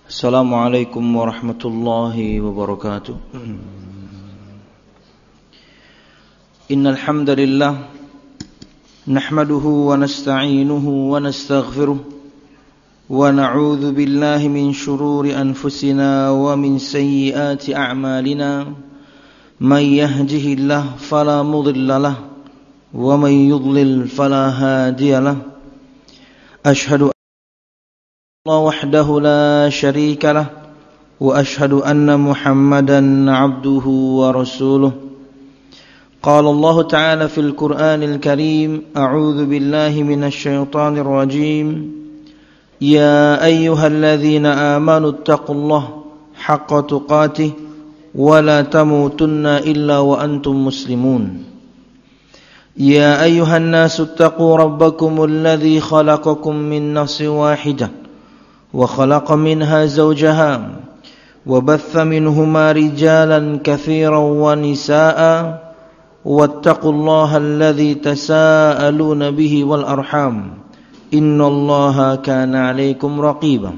Assalamualaikum warahmatullahi wabarakatuh. Innal hamdalillah nahmaduhu wa nasta'inuhu wa nastaghfiruh wa na'udzu billahi min shururi anfusina wa min sayyiati a'malina. May yahdihillahu fala mudilla lahu wa may yudlil fala hadiya lahu. Ashhadu الله وحده لا شريك له وأشهد أن محمدا عبده ورسوله. قال الله تعالى في القرآن الكريم: أعوذ بالله من الشيطان الرجيم. يا أيها الذين آمنوا اتقوا الله حق تقاته ولا تموتن إلا وأنتم مسلمون. يا أيها الناس اتقوا ربكم الذي خلقكم من نفس واحدة وخلق منها زوجها وبث منهما رجالا كثيرا ونساء واتقوا الله الذي تساءلون به والأرحام إن الله كان عليكم رقيبا.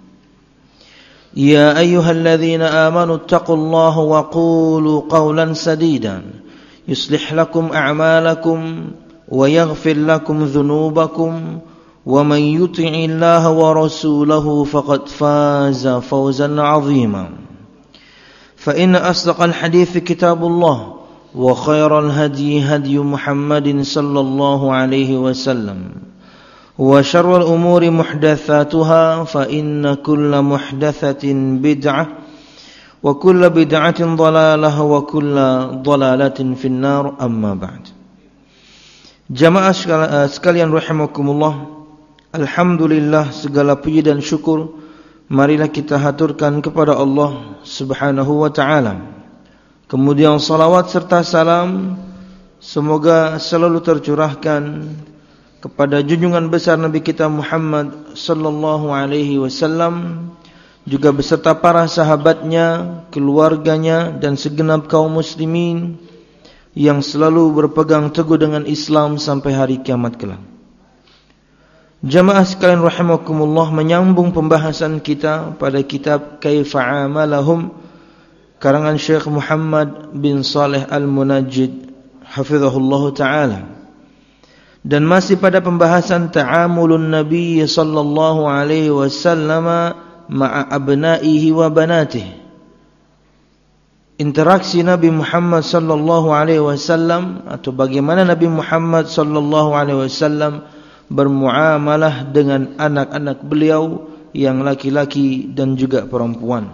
يا أيها الذين آمنوا اتقوا الله وقولوا قولا سديدا يصلح لكم أعمالكم ويغفر لكم ذنوبكم ومن يطع الله ورسوله فقد فاز فوزا عظيما. فإن أصدق الحديث كتاب الله وخير الهدي هدي محمد صلى الله عليه وسلم وشر الأمور محدثاتها فإن كل محدثة بدعة وكل بدعة ضلالة وكل ضلالة في النار. أما بعد. Jamaah sekalian rahimakumullah, alhamdulillah, segala puji dan syukur marilah kita haturkan kepada Allah Subhanahu wa ta'ala. Kemudian salawat serta salam semoga selalu tercurahkan kepada junjungan besar Nabi kita Muhammad sallallahu alaihi wasallam, juga beserta para sahabatnya, keluarganya dan segenap kaum muslimin yang selalu berpegang teguh dengan Islam sampai hari kiamat kelak. Jamaah sekalian rahimakumullah, menyambung pembahasan kita pada kitab Kaifa Amalahum karangan Syekh Muhammad bin Saleh Al-Munajjid hafizahullah ta'ala, dan masih pada pembahasan ta'amulun Nabi sallallahu alaihi wasallam ma'a abnaihi wa banatihi, interaksi Nabi Muhammad sallallahu alaihi wasallam atau bagaimana Nabi Muhammad sallallahu alaihi wasallam bermuamalah dengan anak-anak beliau yang laki-laki dan juga perempuan.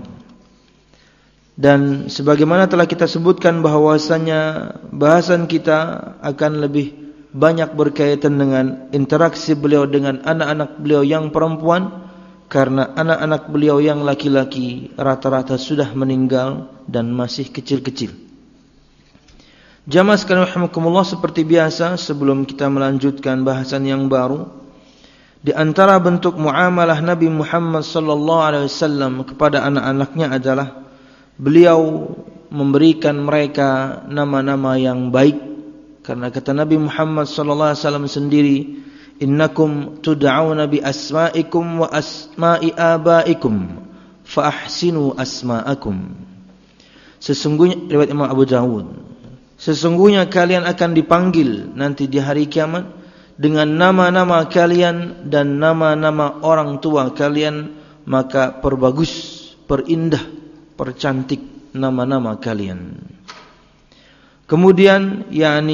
Dan sebagaimana telah kita sebutkan bahwasanya bahasan kita akan lebih banyak berkaitan dengan interaksi beliau dengan anak-anak beliau yang perempuan, karena anak-anak beliau yang laki-laki rata-rata sudah meninggal dan masih kecil-kecil. Jamaah sekalian rahimakumullah, seperti biasa sebelum kita melanjutkan bahasan yang baru, di antara bentuk muamalah Nabi Muhammad sallallahu alaihi wasallam kepada anak-anaknya adalah beliau memberikan mereka nama-nama yang baik, karena kata Nabi Muhammad sallallahu alaihi wasallam sendiri, innakum tud'auna bi asma'ikum wa asma'i abaikum fa ahsinu asma'akum. Sesungguhnya, riwayat Imam Abu Dawud, sesungguhnya kalian akan dipanggil nanti di hari kiamat dengan nama-nama kalian dan nama-nama orang tua kalian, maka perbagus, perindah, percantik nama-nama kalian. Kemudian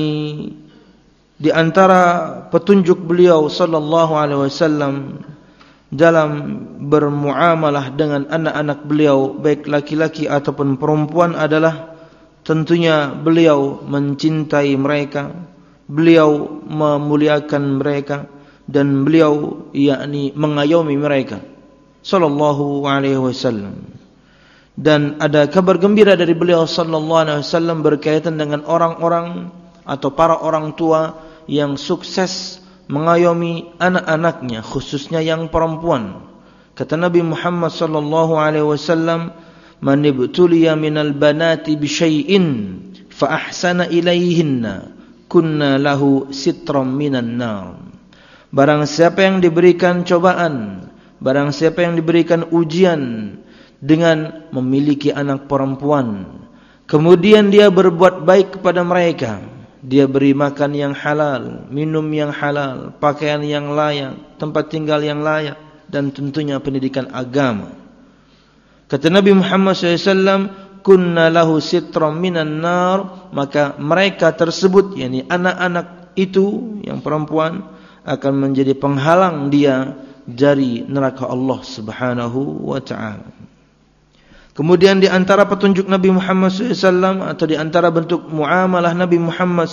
di antara petunjuk beliau sallallahu alaihi wasallam dalam bermuamalah dengan anak-anak beliau baik laki-laki ataupun perempuan adalah tentunya beliau mencintai mereka, beliau memuliakan mereka, dan beliau mengayomi mereka sallallahu alaihi wasallam. Dan ada kabar gembira dari beliau sallallahu alaihi wasallam berkaitan dengan orang-orang atau para orang tua yang sukses mengayomi anak-anaknya, khususnya yang perempuan. Kata Nabi Muhammad sallallahu alaihi wasallam, "Man ibtuliya minal banati bi syai'in fa ahsana ilaihinna kunna lahu sitram minan nar." Barang siapa yang diberikan cobaan barang siapa yang diberikan ujian dengan memiliki anak perempuan, kemudian dia berbuat baik kepada mereka, dia beri makan yang halal, minum yang halal, pakaian yang layak, tempat tinggal yang layak, dan tentunya pendidikan agama. Kata Nabi Muhammad SAW, kunna lahu sitram minan nar, maka mereka tersebut, yakni anak-anak itu yang perempuan, akan menjadi penghalang dia dari neraka Allah Subhanahu wa ta'ala. Kemudian di antara petunjuk Nabi Muhammad SAW atau di antara bentuk muamalah Nabi Muhammad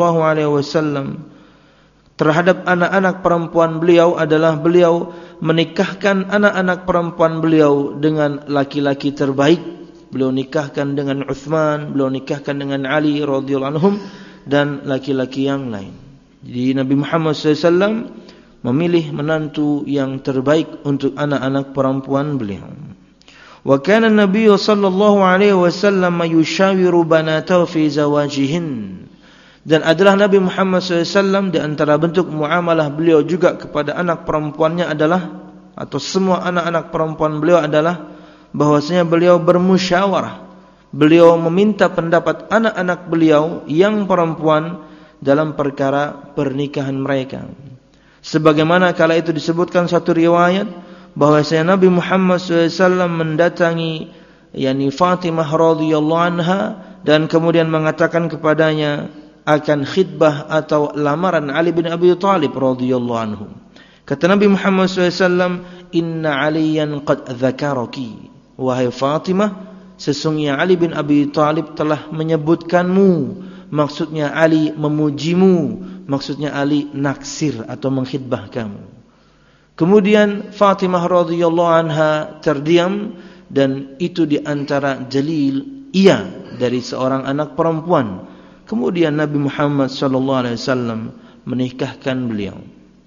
SAW terhadap anak-anak perempuan beliau adalah beliau menikahkan anak-anak perempuan beliau dengan laki-laki terbaik. Beliau nikahkan dengan Uthman, beliau nikahkan dengan Ali radhiyallahu anhum, dan laki-laki yang lain. Jadi Nabi Muhammad SAW memilih menantu yang terbaik untuk anak-anak perempuan beliau. Wa kana an-nabiy sallallahu alaihi wasallam yushawiru banatahu fi zawajihin. Dan adalah Nabi Muhammad SAW di antara bentuk muamalah beliau juga kepada anak perempuannya adalah, atau semua anak-anak perempuan beliau adalah, bahwasanya beliau bermusyawarah. Beliau meminta pendapat anak-anak beliau yang perempuan dalam perkara pernikahan mereka. Sebagaimana kala itu disebutkan satu riwayat bahwasanya Nabi Muhammad SAW mendatangi yakni Fatimah radhiyallahu anha dan kemudian mengatakan kepadanya akan khidbah atau lamaran Ali bin Abi Thalib radhiyallahu anhu. Kata Nabi Muhammad SAW, inna Aliyan qad dzakaraki, wahai Fatimah, sesungguhnya Ali bin Abi Thalib telah menyebutkanmu. Maksudnya Ali memujimu, maksudnya Ali naksir atau mengkhidbah kamu. Kemudian Fatimah radhiyallahu anha terdiam, dan itu di antara jalil iya dari seorang anak perempuan. Kemudian Nabi Muhammad SAW menikahkan beliau.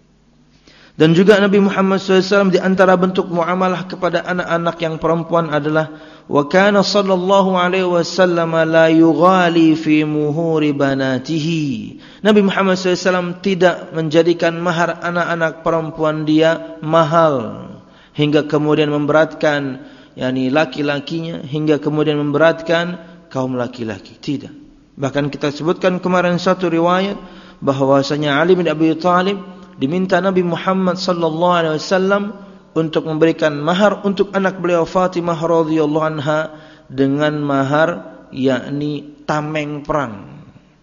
Dan juga Nabi Muhammad SAW di antara bentuk muamalah kepada anak-anak yang perempuan adalah wa kana sallallahu alaihi wasallam la yughali fi muhuri banatihi. Nabi Muhammad SAW tidak menjadikan mahar anak-anak perempuan dia mahal hingga kemudian memberatkan yakni laki-lakinya, hingga kemudian memberatkan kaum laki-laki. Tidak. Bahkan kita sebutkan kemarin satu riwayat bahwasanya Ali bin Abi Thalib diminta Nabi Muhammad sallallahu alaihi wasallam untuk memberikan mahar untuk anak beliau Fatimah radhiyallahu anha dengan mahar yakni tameng perang.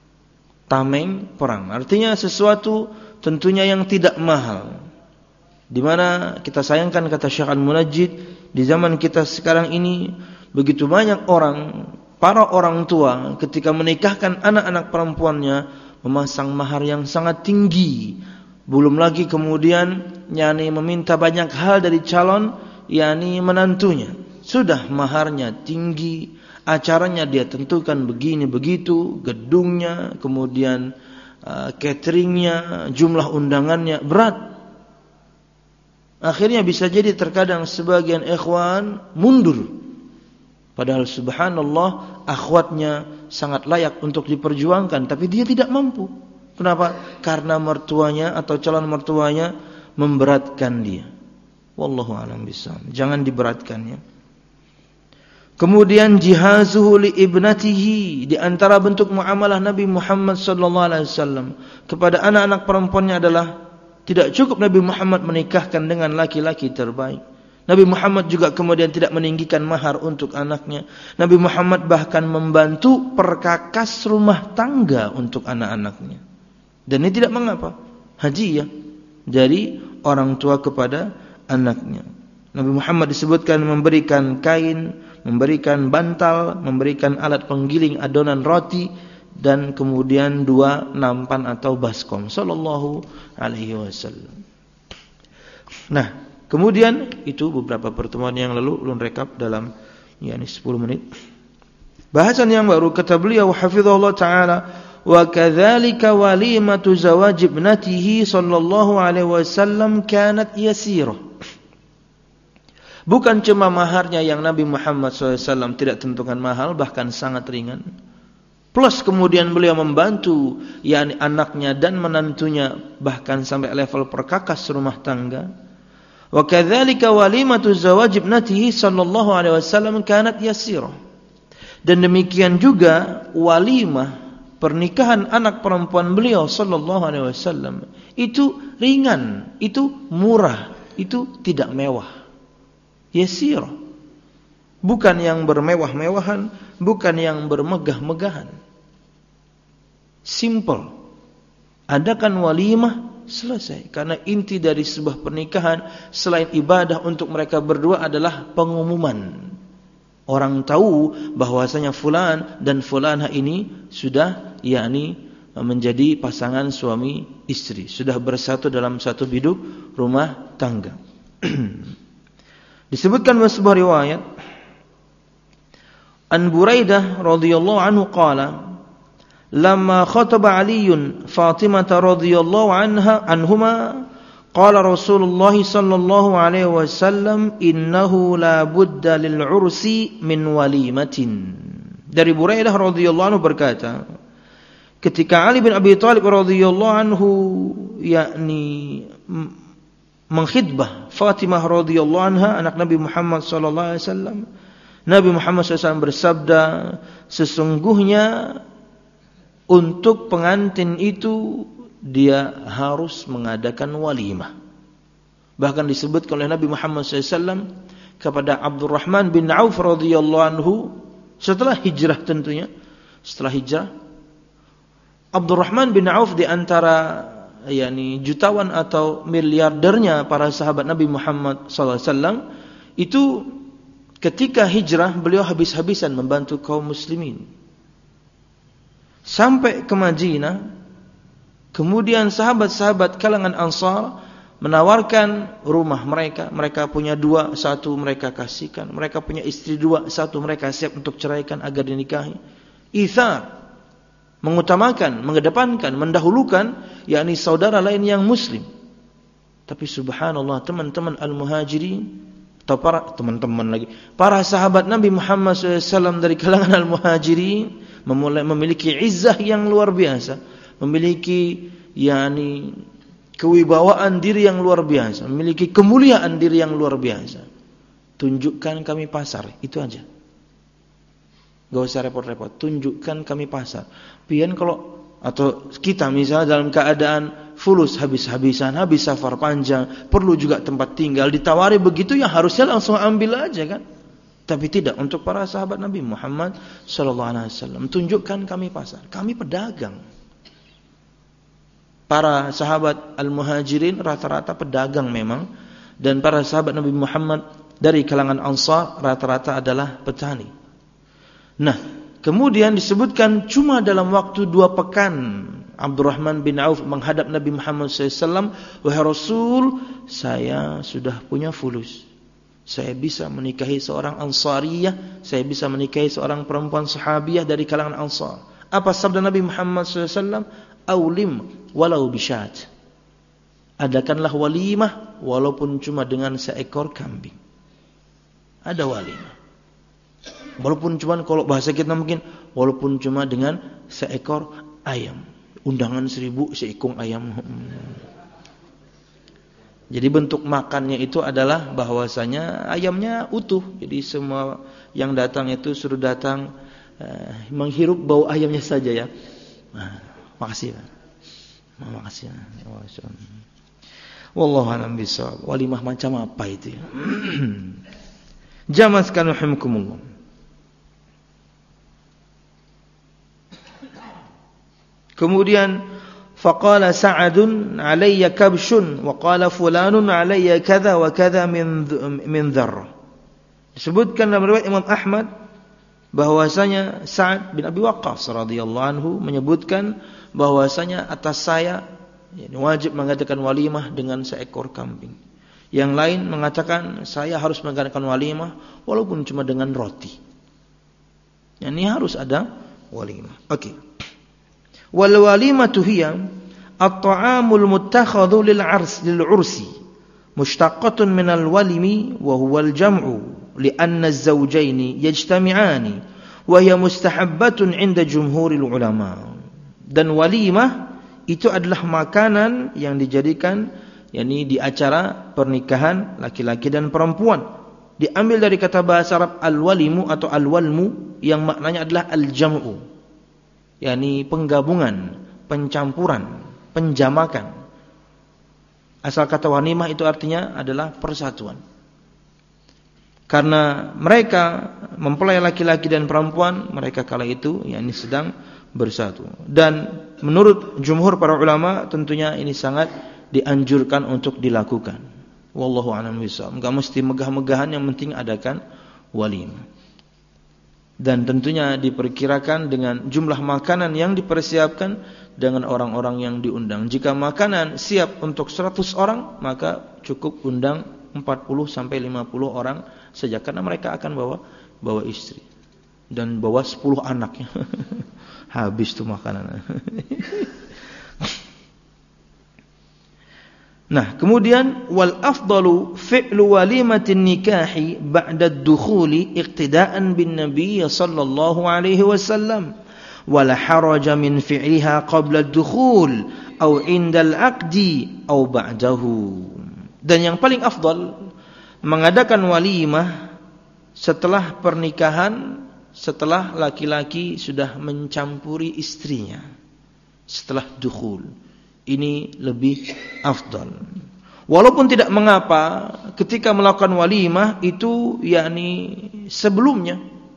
Tameng perang artinya sesuatu tentunya yang tidak mahal. Di mana kita sayangkan, kata Syekh Al-Munajjid, di zaman kita sekarang ini begitu banyak orang, para orang tua ketika menikahkan anak-anak perempuannya memasang mahar yang sangat tinggi. Belum lagi kemudian yakni meminta banyak hal dari calon yakni menantunya. Sudah maharnya tinggi, acaranya dia tentukan begini begitu, gedungnya, kemudian cateringnya, jumlah undangannya berat. Akhirnya bisa jadi terkadang sebagian ikhwan mundur. Padahal subhanallah akhwatnya sangat layak untuk diperjuangkan, tapi dia tidak mampu. Kenapa? Karena mertuanya atau calon mertuanya memberatkan dia. Wallahu a'lam bishawab. Jangan diberatkannya. Kemudian jihazuhu li ibnatihi, di antara bentuk muamalah Nabi Muhammad sallallahu alaihi wasallam kepada anak-anak perempuannya adalah tidak cukup Nabi Muhammad menikahkan dengan laki-laki terbaik. Nabi Muhammad juga kemudian tidak meninggikan mahar untuk anaknya. Nabi Muhammad bahkan membantu perkakas rumah tangga untuk anak-anaknya. Dan ini tidak mengapa, hadiah dari orang tua kepada anaknya. Nabi Muhammad disebutkan memberikan kain, memberikan bantal, memberikan alat penggiling adonan roti, dan kemudian 2 nampan atau baskom sallallahu alaihi wasallam. Nah, kemudian itu beberapa pertemuan yang lalu ulun rekap dalam 10 menit. Bahasan yang baru, kata beliau hafizahullah taala, wa kadzalika walimatu zawaj ibnatihi sallallahu alaihi wasallam kanat yasirah. Bukan cuma maharnya yang Nabi Muhammad SAW tidak tentukan mahal, bahkan sangat ringan. Plus kemudian beliau membantu yakni anaknya dan menantunya bahkan sampai level perkakas rumah tangga. Wa kadzalika walimatu zawaj ibnatihi sallallahu alaihi wasallam kanat yasirah. Dan demikian juga walimah pernikahan anak perempuan beliau sallallahu alaihi wasallam itu ringan, itu murah, itu tidak mewah. Yasirah. Bukan yang bermewah-mewahan, bukan yang bermegah-megahan. Simple. Adakan walimah, selesai. Karena inti dari sebuah pernikahan selain ibadah untuk mereka berdua adalah pengumuman. Orang tahu bahwasanya fulan dan fulanah ini sudah menjadi pasangan suami istri, sudah bersatu dalam satu biduk rumah tangga. Disebutkan dalam sebuah riwayat An Buraidah radhiyallahu anhu qala lamma khataba Aliun Fatimah radhiyallahu anhuma qala Rasulullah sallallahu alaihi wasallam innahu la budda lil ursi min walimatin. Dari Buraidah radhiyallahu anhu berkata, ketika Ali bin Abi Thalib radhiyallahu anhu mengkhitbah Fatimah radhiyallahu anha anak Nabi Muhammad sallallahu alaihi wasallam, Nabi Muhammad SAW bersabda, sesungguhnya untuk pengantin itu dia harus mengadakan walimah. Bahkan disebutkan oleh Nabi Muhammad SAW kepada Abdurrahman bin Auf radhiyallahu anhu setelah hijrah tentunya, setelah hijrah, Abdurrahman bin Auf di antara jutawan atau miliardernya para sahabat Nabi Muhammad SAW itu ketika hijrah beliau habis-habisan membantu kaum muslimin. Sampai ke Madinah, kemudian sahabat-sahabat kalangan Ansar menawarkan rumah mereka. Mereka punya 2, 1 mereka kasihkan. Mereka punya istri 2, 1 mereka siap untuk ceraikan agar dinikahi. Itsar, mengutamakan, mengedepankan, mendahulukan saudara lain yang muslim. Tapi subhanallah, teman-teman al-muhajirin atau para sahabat Nabi Muhammad SAW dari kalangan al-muhajirin memiliki izzah yang luar biasa, memiliki kewibawaan diri yang luar biasa, memiliki kemuliaan diri yang luar biasa. Tunjukkan kami pasar, itu aja. Gak usah repot-repot, tunjukkan kami pasar. Pian kalau atau kita misalnya dalam keadaan fulus, habis-habisan, habis safar panjang, perlu juga tempat tinggal, ditawari begitu ya harusnya langsung ambil aja kan. Tapi tidak, untuk para sahabat Nabi Muhammad sallallahu alaihi wasallam, tunjukkan kami pasar, kami pedagang. Para sahabat al-muhajirin rata-rata pedagang memang, dan para sahabat Nabi Muhammad dari kalangan Ansar rata-rata adalah petani. Nah, kemudian disebutkan cuma dalam waktu 2 pekan Abdurrahman bin Auf menghadap Nabi Muhammad SAW, wahai Rasul, saya sudah punya fulus. Saya bisa menikahi seorang Ansariyah, saya bisa menikahi seorang perempuan sahabiyah dari kalangan Ansar. Apa sabda Nabi Muhammad SAW? Aulim walau bisyat. Adakanlah walimah walaupun cuma dengan seekor kambing. Ada walimah. Walaupun cuma, kalau bahasa kita mungkin, walaupun cuma dengan seekor ayam. Undangan 1000 seekor ayam. Jadi bentuk makannya itu adalah bahwasanya ayamnya utuh. Jadi semua yang datang itu suruh datang menghirup bau ayamnya saja ya. Makasih Pak. Makasih. Wallahu a'lam bishawab. Walimah macam apa itu ya? Jamaah sekalian rahimakumullah. Kemudian faqala Sa'adun alayya kabshun wa qala fulanun alayya kadza wa kadza min dharr. Disebutkan dalam riwayat Imam Ahmad bahwasanya Sa'ad bin Abi Waqqas radhiyallahu anhu menyebutkan bahwasanya atas saya wajib mengadakan walimah dengan seekor kambing. Yang lain mengatakan saya harus mengadakan walimah walaupun cuma dengan roti. Ini harus ada walimah. Oke. Wal walimatu hiya at-ta'amul muttakhadhu lil ursi mushtaqatun min al-walimi wa huwa al-jam'u li'anna az-zawjayn yajtami'ani wa hiya mustahabbatun 'inda jumhuril ulama. Dan walimah itu adalah makanan yang dijadikan yakni di acara pernikahan laki-laki dan perempuan. Diambil dari kata bahasa Arab al-walimu atau al-walmu yang maknanya adalah al-jam'u, yakni penggabungan, pencampuran, penjamakan. Asal kata walimah itu artinya adalah persatuan. Karena mereka mempelai laki-laki dan perempuan, mereka kala itu yakni sedang bersatu. Dan menurut jumhur para ulama tentunya ini sangat dianjurkan untuk dilakukan. Wallahu a'lam bishawab. Enggak mesti megah-megahan, yang penting adakan walimah. Dan tentunya diperkirakan dengan jumlah makanan yang dipersiapkan dengan orang-orang yang diundang. Jika makanan siap untuk 100 orang, maka cukup undang 40 sampai 50 orang saja, karena mereka akan bawa istri dan bawa 10 anaknya. Habis tuh makanan. Nah, kemudian wal afdalu fi'lu walimatin nikahi ba'da ad-dukhuli iqtida'an bin nabiy sallallahu alaihi wasallam wala haraja min fi'liha qabla ad-dukhul aw 'inda al-'aqdi aw ba'dahu. Dan yang paling afdal mengadakan walimah setelah pernikahan, setelah laki-laki sudah mencampuri istrinya, setelah dukhul. Ini lebih afdal. Walaupun tidak mengapa ketika melakukan walimah itu yakni sebelumnya,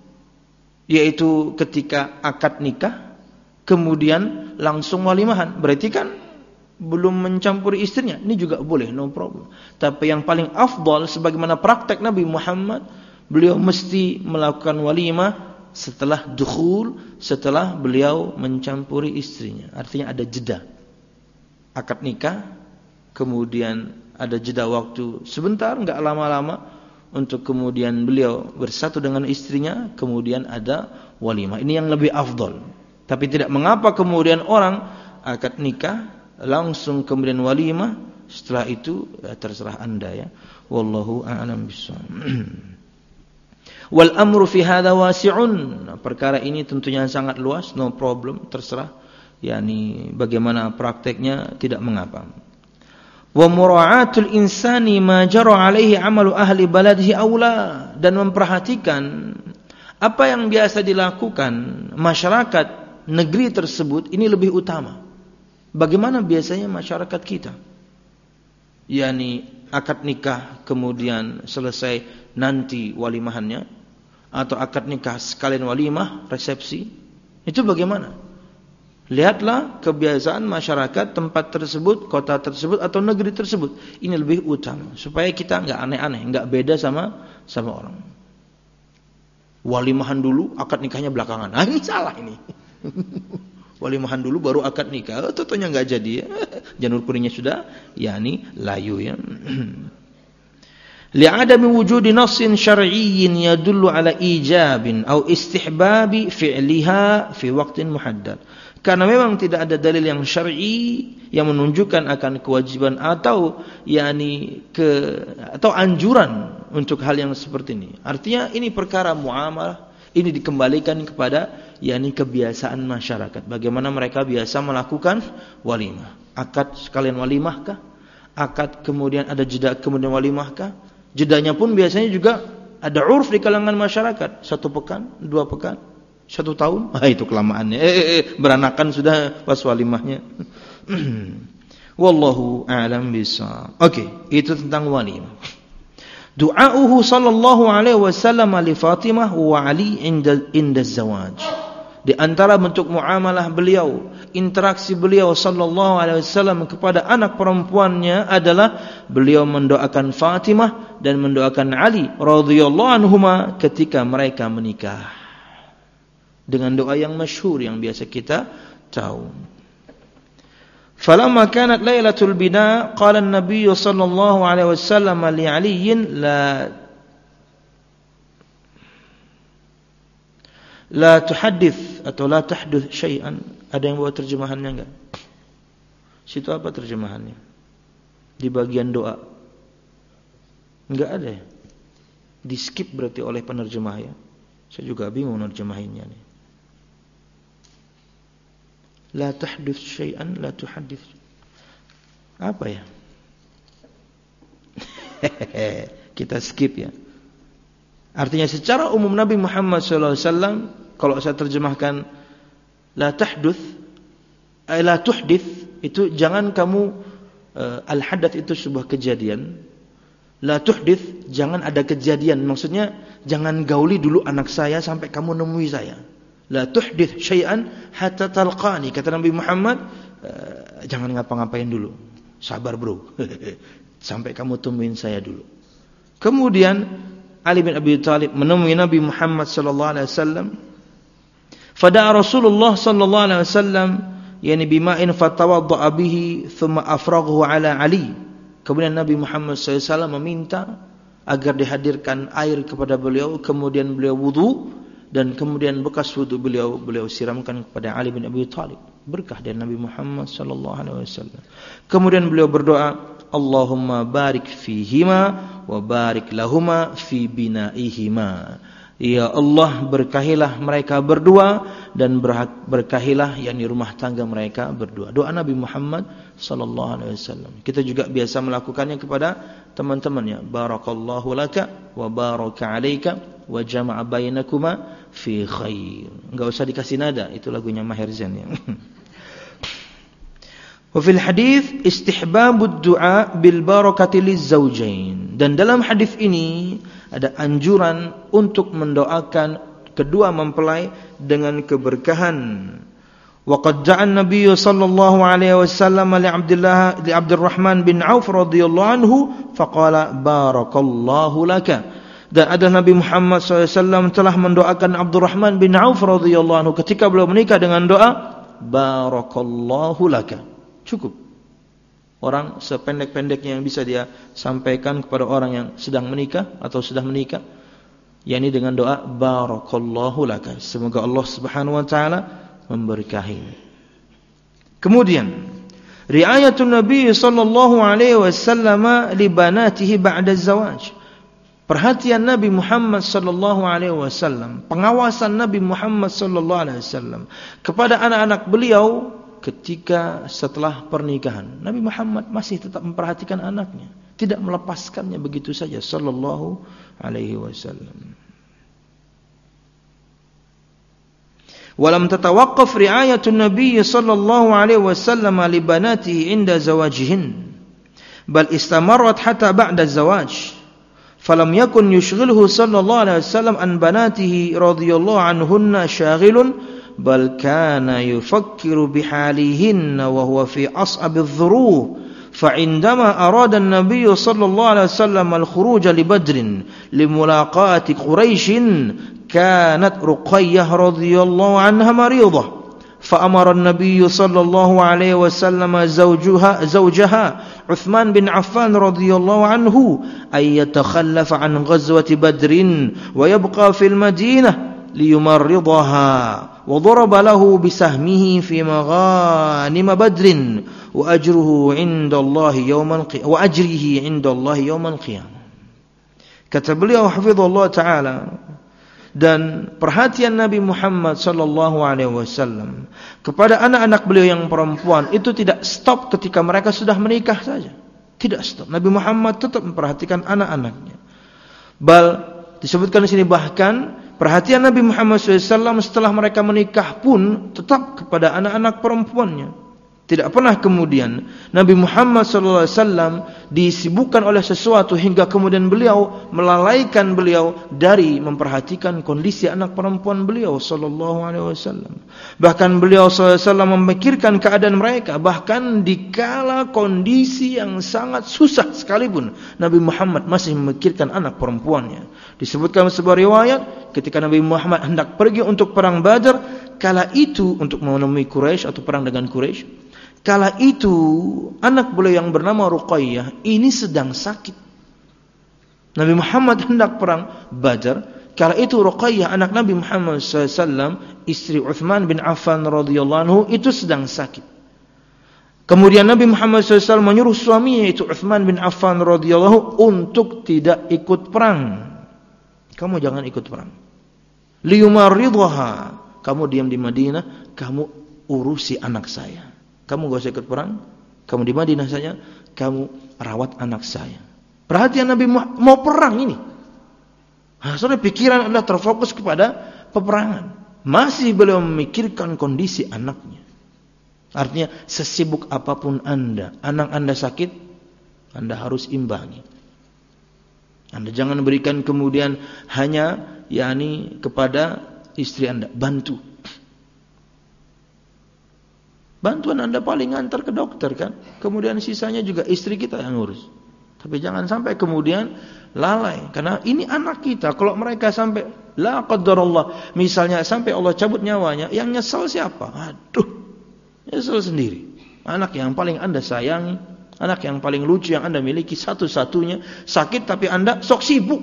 yaitu ketika akad nikah kemudian langsung walimahan, berarti kan belum mencampuri istrinya. Ini juga boleh, no problem. Tapi yang paling afdal sebagaimana praktek Nabi Muhammad, beliau mesti melakukan walimah setelah dukhul, setelah beliau mencampuri istrinya. Artinya ada jeda akad nikah, kemudian ada jeda waktu sebentar, enggak lama-lama, untuk kemudian beliau bersatu dengan istrinya, kemudian ada walimah. Ini yang lebih afdal. Tapi tidak mengapa kemudian orang akad nikah langsung kemudian walimah, setelah itu terserah Anda ya. Wallahu a'lam bishawab. Wal amru fi hadza wasi'un. Perkara ini tentunya sangat luas, no problem, terserah. Yani bagaimana prakteknya tidak mengapa. Wa mura'atul insani ma jara alaihi amalu ahli baladihi aula, dan memperhatikan apa yang biasa dilakukan masyarakat negeri tersebut ini lebih utama. Bagaimana biasanya masyarakat kita? Yani akad nikah kemudian selesai nanti walimahannya, atau akad nikah sekalian walimah resepsi. Itu bagaimana? Lihatlah kebiasaan masyarakat tempat tersebut, kota tersebut atau negeri tersebut. Ini lebih utama supaya kita enggak aneh-aneh, enggak beda sama orang. Walimahan dulu, akad nikahnya belakangan. Nah, ini salah ini. Walimahan dulu baru akad nikah. Tentunya enggak jadi ya. Janur kuningnya sudah yakni layu ya. Li'adami wujudi nassin syar'iyyin yadullu ala ijabin aw istihbabi fi'liha fi waqtin muhaddad. Karena memang tidak ada dalil yang syar'i yang menunjukkan akan kewajiban atau atau anjuran untuk hal yang seperti ini. Artinya ini perkara muamalah, ini dikembalikan kepada kebiasaan masyarakat. Bagaimana mereka biasa melakukan walimah. Akad sekalian walimahkah? Akad kemudian ada jeda kemudian walimahkah? Jedanya pun biasanya juga ada urf di kalangan masyarakat. 1 pekan, 2 pekan, 1 tahun. Itu kelamaannya. Beranakan sudah pas walimahnya. Wallahu a'lam bishawab. Oke, itu tentang walimah. Du'auhu sallallahu alaihi wasallam li Fatimah wa Ali inda zawaj. Di antara bentuk muamalah beliau, interaksi beliau sallallahu alaihi wasallam kepada anak perempuannya adalah beliau mendoakan Fatimah dan mendoakan Ali radhiyallahu anhuma ketika mereka menikah. Dengan doa yang masyhur yang biasa kita tahu. Falamma kanat lailatul bina qala an-nabiy sallallahu alaihi wasallam li Ali la tuhaddits atau la tahduth syai'an. Ada yang bawa terjemahannya enggak? Situ apa terjemahannya? Di bagian doa. Enggak ada ya? Di skip berarti oleh penerjemah ya. Saya juga bingung nerjemahinnya nih. La tahduth syai'an la tuhaddits. Apa ya? Kita skip ya. Artinya secara umum Nabi Muhammad SAW, kalau saya terjemahkan, la tuhdits, itu jangan kamu, al-hadath itu sebuah kejadian. La tuhdits, jangan ada kejadian. Maksudnya, jangan gauli dulu anak saya sampai kamu nemui saya. La tuhdits syai'an hatta talqani. Kata Nabi Muhammad, jangan ngapa-ngapain dulu. Sabar bro. Sampai kamu temuin saya dulu. Kemudian Ali bin Abi Thalib menemui Nabi Muhammad sallallahu alaihi wasallam. Fada'a Rasulullah sallallahu alaihi wasallam yani bima'in fatawadda'a bihi thumma afraghahu ala Ali. Kemudian Nabi Muhammad sallallahu alaihi wasallam meminta agar dihadirkan air kepada beliau, kemudian beliau wudu, dan kemudian bekas wudu beliau siramkan kepada Ali bin Abi Thalib. Berkah dari Nabi Muhammad sallallahu alaihi wasallam. Kemudian beliau berdoa, Allahumma barik fihima wa barik lahuma fi binaihima. Ya Allah, berkahilah mereka berdua dan berkahilah yakni rumah tangga mereka berdua. Doa Nabi Muhammad sallallahu alaihi wasallam. Kita juga biasa melakukannya kepada teman-temannya. Barakallahu laka wa baraka alaika wa jama'a bainakuma fi khair. Enggak usah dikasih nada, itu lagunya Maher Zain ya. Wa fil hadis istihbabud du'a bil barakati lizaujain. Dan dalam hadis ini ada anjuran untuk mendoakan kedua mempelai dengan keberkahan. Wa qad ja'a an-nabiy sallallahu alaihi wasallam li Abdurrahman bin Auf radhiyallahu anhu faqala barakallahu laka. Dan ada Nabi Muhammad SAW telah mendoakan Abdurrahman bin Auf radhiyallahu anhu ketika beliau menikah dengan doa barakallahu laka. Cukup. Orang sependek-pendeknya yang bisa dia sampaikan kepada orang yang sedang menikah atau sudah menikah, yakni dengan doa barakallahu laka. Semoga Allah Subhanahu wa taala memberkahi. Kemudian riayatun Nabi sallallahu alaihi wasallam li banatihi ba'da az-zawaj. Perhatian Nabi Muhammad sallallahu alaihi wasallam, pengawasan Nabi Muhammad sallallahu alaihi wasallam kepada anak-anak beliau ketika setelah pernikahan. Nabi Muhammad masih tetap memperhatikan anaknya, tidak melepaskannya begitu saja sallallahu alaihi wasallam. Walam tatawaqqaf ri'ayatun Nabi sallallahu alaihi wasallam li banatihi inda zawajihin, bal istamarrat hatta ba'da zawaj. Falam yakun yushghilhu sallallahu alaihi wasallam an banatihi radhiyallahu anhunna shaghilun bal kana yufakkiru bihalihinna wa huwa fi as'abiz dhuruf. فعندما أراد النبي صلى الله عليه وسلم الخروج لبدر لملاقاة قريش كانت رقية رضي الله عنها مريضة فأمر النبي صلى الله عليه وسلم زوجها عثمان بن عفان رضي الله عنه أن يتخلف عن غزوة بدر ويبقى في المدينة ليمرضها وضرب له بسهمه في مغانم بدر وأجره عند الله يوم القيامة. Kata beliau hafizallahu taala, dan perhatian Nabi Muhammad sallallahu alaihi wasallam kepada anak-anak beliau yang perempuan itu tidak stop ketika mereka sudah menikah saja. Tidak stop. Nabi Muhammad tetap memperhatikan anak-anaknya. Bal disebutkan di sini bahkan perhatian Nabi Muhammad SAW setelah mereka menikah pun tetap kepada anak-anak perempuannya. Tidak pernah kemudian Nabi Muhammad SAW disibukkan oleh sesuatu hingga kemudian beliau melalaikan beliau dari memperhatikan kondisi anak perempuan beliau SAW. Bahkan beliau SAW memikirkan keadaan mereka, bahkan dikala kondisi yang sangat susah sekalipun Nabi Muhammad masih memikirkan anak perempuannya. Disebutkan sebuah riwayat ketika Nabi Muhammad hendak pergi untuk perang Badar, kala itu untuk menemui Quraisy atau perang dengan Quraisy. Kala itu anak beliau yang bernama Ruqayyah ini sedang sakit. Nabi Muhammad hendak perang Badar. Kala itu Ruqayyah anak Nabi Muhammad SAW, istri Uthman bin Affan radhiyallahu anhu, itu sedang sakit. Kemudian Nabi Muhammad SAW menyuruh suaminya itu Uthman bin Affan radhiyallahu untuk tidak ikut perang. Kamu jangan ikut perang. Liyumarridhaha. Kamu diam di Madinah, kamu urusi anak saya. Kamu gak usah ikut perang, kamu di Madinah saja, kamu rawat anak saya. Perhatian Nabi mau perang ini. Soalnya pikiran adalah terfokus kepada peperangan. Masih beliau memikirkan kondisi anaknya. Artinya sesibuk apapun Anda, anak Anda sakit, Anda harus imbangi. Anda jangan berikan kemudian hanya kepada istri Anda, bantu. Bantuan Anda paling antar ke dokter kan. Kemudian sisanya juga istri kita yang ngurus. Tapi jangan sampai kemudian lalai. Karena ini anak kita. Kalau mereka sampai la qadarullah, misalnya sampai Allah cabut nyawanya, yang nyesal siapa? Aduh, nyesal sendiri. Anak yang paling Anda sayangi, anak yang paling lucu yang Anda miliki, satu-satunya sakit tapi Anda sok sibuk.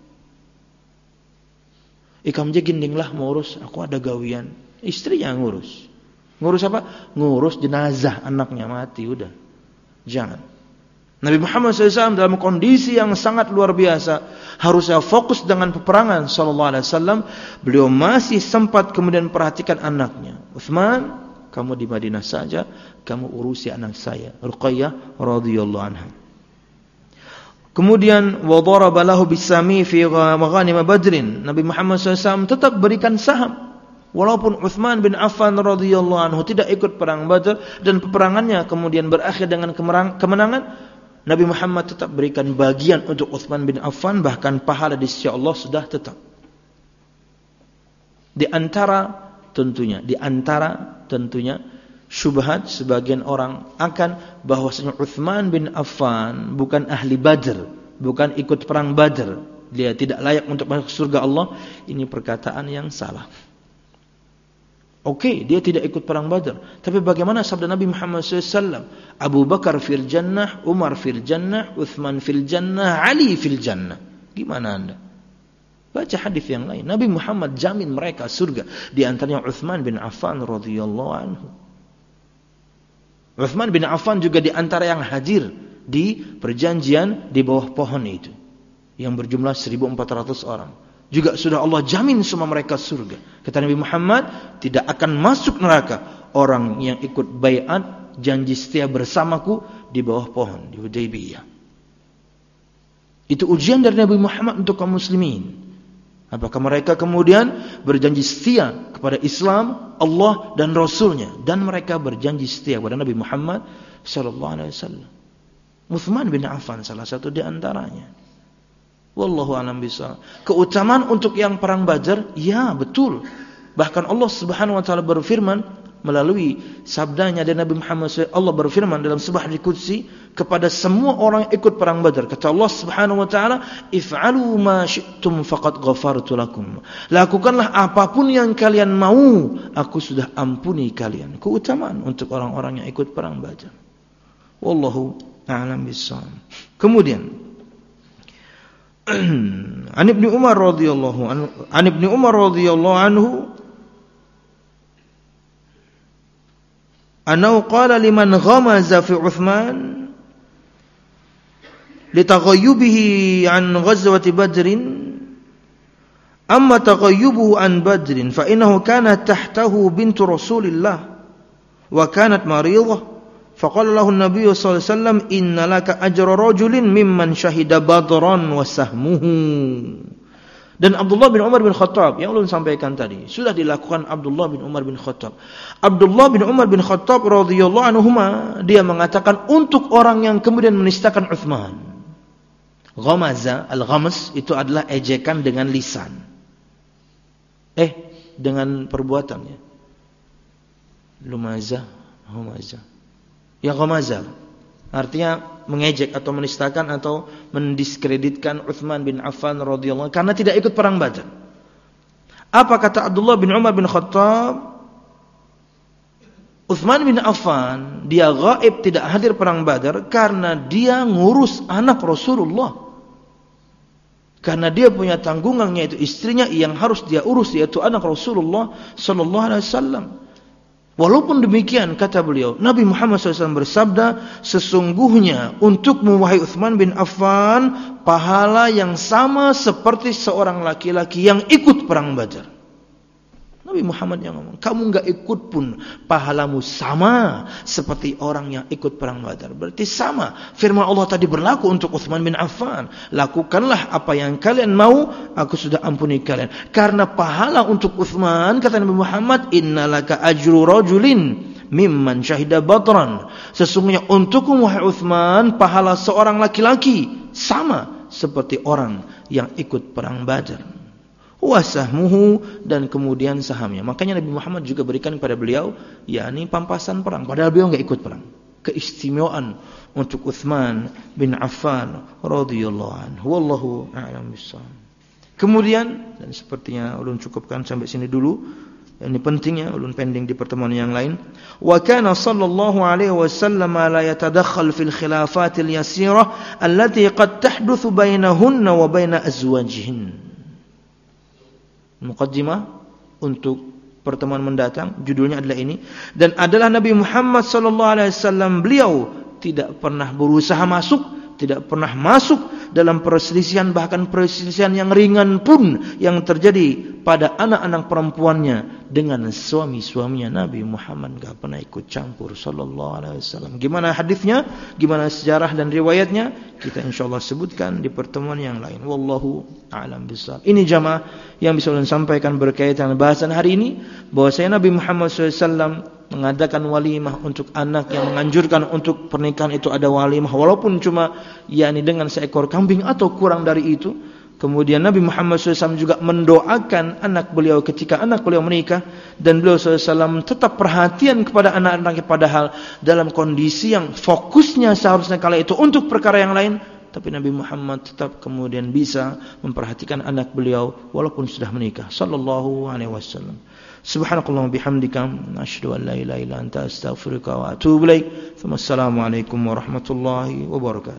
Ikam je gendinglah ngurus, aku ada gawian. Istri yang ngurus. Ngurus apa? Ngurus jenazah anaknya mati, udah. Jangan. Nabi Muhammad SAW dalam kondisi yang sangat luar biasa, harusnya fokus dengan peperangan SAW. Beliau masih sempat kemudian perhatikan anaknya. Utsman, kamu di Madinah saja, kamu urusi anak saya, Ruqayyah radhiyallahu anha. Kemudian wa daraba lahu bisami fi maghanim Badrin. Nabi Muhammad SAW tetap berikan saham. Walaupun Utsman bin Affan radhiyallahu anhu tidak ikut perang Badr dan peperangannya kemudian berakhir dengan kemenangan, Nabi Muhammad tetap berikan bagian untuk Utsman bin Affan, bahkan pahala di sisi Allah sudah tetap. Di antara tentunya syubhat sebagian orang akan bahwasanya Utsman bin Affan bukan ahli Badr, bukan ikut perang Badr, dia tidak layak untuk masuk surga Allah. Ini perkataan yang salah. Oke, dia tidak ikut perang Badar, tapi bagaimana sabda Nabi Muhammad SAW? Abu Bakar fil jannah, Umar fil jannah, Uthman fil jannah, Ali fil jannah. Gimana Anda? Baca hadis yang lain. Nabi Muhammad jamin mereka surga. Di antaranya Uthman bin Affan radhiyallahu anhu. Uthman bin Affan juga di antara yang hadir di perjanjian di bawah pohon itu, yang berjumlah 1.400 orang. Juga sudah Allah jamin semua mereka surga. Kata Nabi Muhammad, tidak akan masuk neraka orang yang ikut baiat janji setia bersamaku di bawah pohon di Hudaybiyah. Itu ujian dari Nabi Muhammad untuk kaum muslimin. Apakah mereka kemudian berjanji setia kepada Islam, Allah dan Rasulnya, dan mereka berjanji setia kepada Nabi Muhammad sallallahu alaihi wasallam. Utsman bin Affan salah satu di antaranya. Wallahu a'lam bishawab. Keutamaan untuk yang perang Badar, ya betul. Bahkan Allah Subhanahu wa taala berfirman melalui sabdanya dan Nabi Muhammad SAW, Allah berfirman dalam sebuah hadits qudsi kepada semua orang yang ikut perang Badar. Kata Allah Subhanahu wa taala, "If'alu ma syi'tum faqad ghafartu lakum." Lakukanlah apapun yang kalian mau, aku sudah ampuni kalian. Keutamaan untuk orang-orang yang ikut perang Badar. Wallahu a'lam bishawab. Kemudian An Ibnu Umar radhiyallahu anhu annahu qala liman ghamaza fi Uthman litaghayyubihi an ghazwati Badrin amma taghayyubuhu an Badrin fa innahu kanat tahtahu bintu Rasulillah wa kanat maridah. Faqala lahu an-nabiy sallallahu alaihi wasallam inna laka ajra rajulin mimman syahida badran wa sahmuhu. Dan Abdullah bin Umar bin Khattab yang ulun sampaikan tadi sudah dilakukan Abdullah bin Umar bin Khattab. Abdullah bin Umar bin Khattab radhiyallahu anhuma dia mengatakan untuk orang yang kemudian menistakan Utsman. Ghamaza, al-ghamas itu adalah ejekan dengan lisan. Dengan perbuatannya. Lumazah, humazah. Ya ghamaza artinya mengejek atau menistakan atau mendiskreditkan Utsman bin Affan radhiyallahu anhu karena tidak ikut perang Badar. Apa kata Abdullah bin Umar bin Khattab? Utsman bin Affan dia gaib, tidak hadir perang Badar karena dia ngurus anak Rasulullah. Karena dia punya tanggungan, yaitu istrinya yang harus dia urus, yaitu anak Rasulullah sallallahu alaihi wasallam. Walaupun demikian, kata beliau, Nabi Muhammad SAW bersabda, sesungguhnya untukmu wahai Utsman bin Affan pahala yang sama seperti seorang laki-laki yang ikut perang Badar. Nabi Nabi Muhammad yang ngomong, kamu enggak ikut pun pahalamu sama seperti orang yang ikut perang Badar. Berarti sama. Firman Allah tadi berlaku untuk Utsman bin Affan. Lakukanlah apa yang kalian mau, aku sudah ampuni kalian. Karena pahala untuk Utsman, kata Nabi Muhammad, innalaka ajru rajulin mimman syahida Badran. Sesungguhnya untukmu wahai Utsman, pahala seorang laki-laki sama seperti orang yang ikut perang Badar. Wasahmuhu, dan kemudian sahamnya. Makanya Nabi Muhammad juga berikan kepada beliau yakni pampasan perang, padahal beliau enggak ikut perang. Keistimewaan untuk Utsman bin Affan radhiyallahu anhu. Wallahu a'lam bissawab. Kemudian, dan sepertinya ulun cukupkan sampai sini dulu. Ini pentingnya, ulun pending di pertemuan yang lain. Wa kana sallallahu alaihi wasallam la yatadakhal fil khilafatil yasirah allati qad tahdutsu bainahunna wa bain azwajihin. Muqaddimah untuk pertemuan mendatang, judulnya adalah ini. Dan adalah Nabi Muhammad sallallahu alaihi wasallam, beliau tidak pernah berusaha masuk, tidak pernah masuk dalam perselisihan, bahkan perselisihan yang ringan pun yang terjadi pada anak-anak perempuannya dengan suami-suaminya. Nabi Muhammad enggak pernah ikut campur sallallahu alaihi wasallam. Gimana hadisnya, gimana sejarah dan riwayatnya, kita insyaallah sebutkan di pertemuan yang lain. Wallahu a'lam bishawab. Ini jamaah yang bisa ulun sampaikan berkaitan dengan bahasan hari ini, bahwasanya Nabi Muhammad SAW mengadakan walimah untuk anak, yang menganjurkan untuk pernikahan itu ada walimah walaupun cuma yakni dengan seekor kambing atau kurang dari itu. Kemudian Nabi Muhammad SAW juga mendoakan anak beliau ketika anak beliau menikah, dan beliau SAW tetap perhatian kepada anak-anaknya, padahal dalam kondisi yang fokusnya seharusnya kala itu untuk perkara yang lain, tapi Nabi Muhammad tetap kemudian bisa memperhatikan anak beliau walaupun sudah menikah sallallahu alaihi wasallam. Subhanakallahumma bihamdika asyhadu an la ilaha illa anta astaghfiruka wa atubu ilaik. Wassalamualaikum warahmatullahi wabarakatuh.